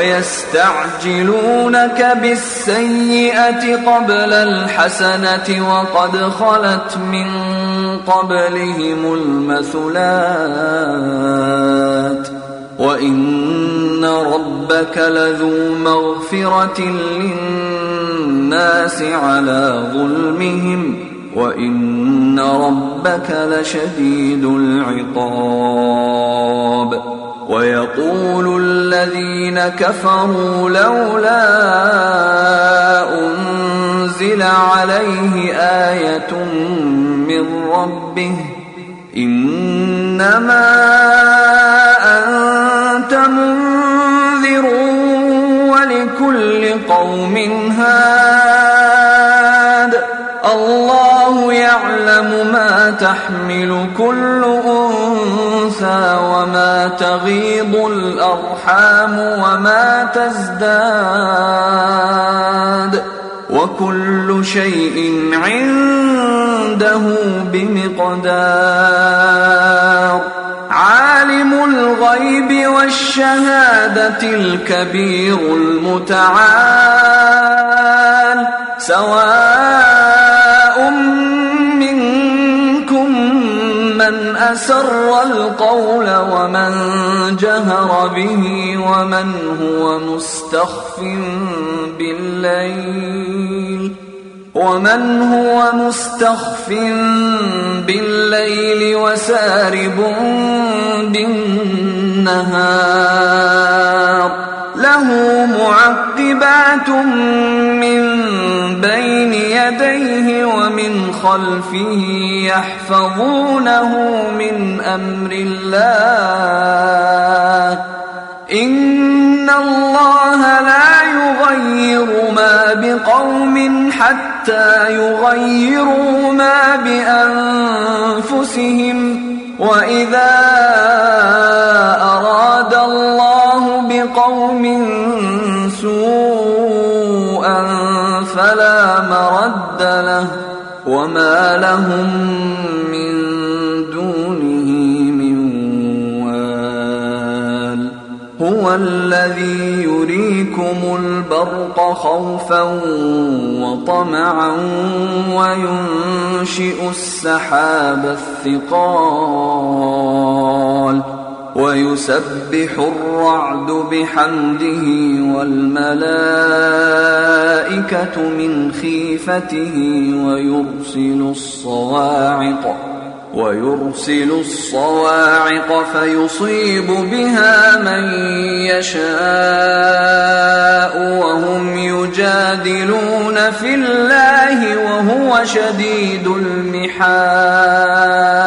ويستعجلونك بالسيئة قبل الحسنة وقد خلت من قبلهم المثلات وإن ربك لذو مغفرة للناس على ظلمهم وإن ربك لشديد العقاب. ويقول الذين كفروا لولا أنزل عليه آية من ربه إنما أنت منذر ولكل قوم هاد الله يعلم ما تحمل كل أنثى وما تغيض الأرحام وما تزداد وكل شيء عنده بمقدار. عالم الغيب والشهادة الكبير المتعال سواء منكم من أسر القول ومن جهر به ومن هو مستخف بالليل وسارب بالنهار له معقبات من بين يديه ومن خلفه يحفظونه من أمر الله إن الله لا يغير ما بقوم حتى يغيروا ما بأنفسهم وإذا أراد الله بقوم سوءا فلا مرد له وما لهم من دونه من وال. هو الذي يريكم البرق خوفا وطمعا وينشئ السحاب الثقال ويسبح الرعد بحمده والملائكة من خيفته ويرسل الصواعق فيصيب بها من يشاء وهم يجادلون في الله وهو شديد المحال.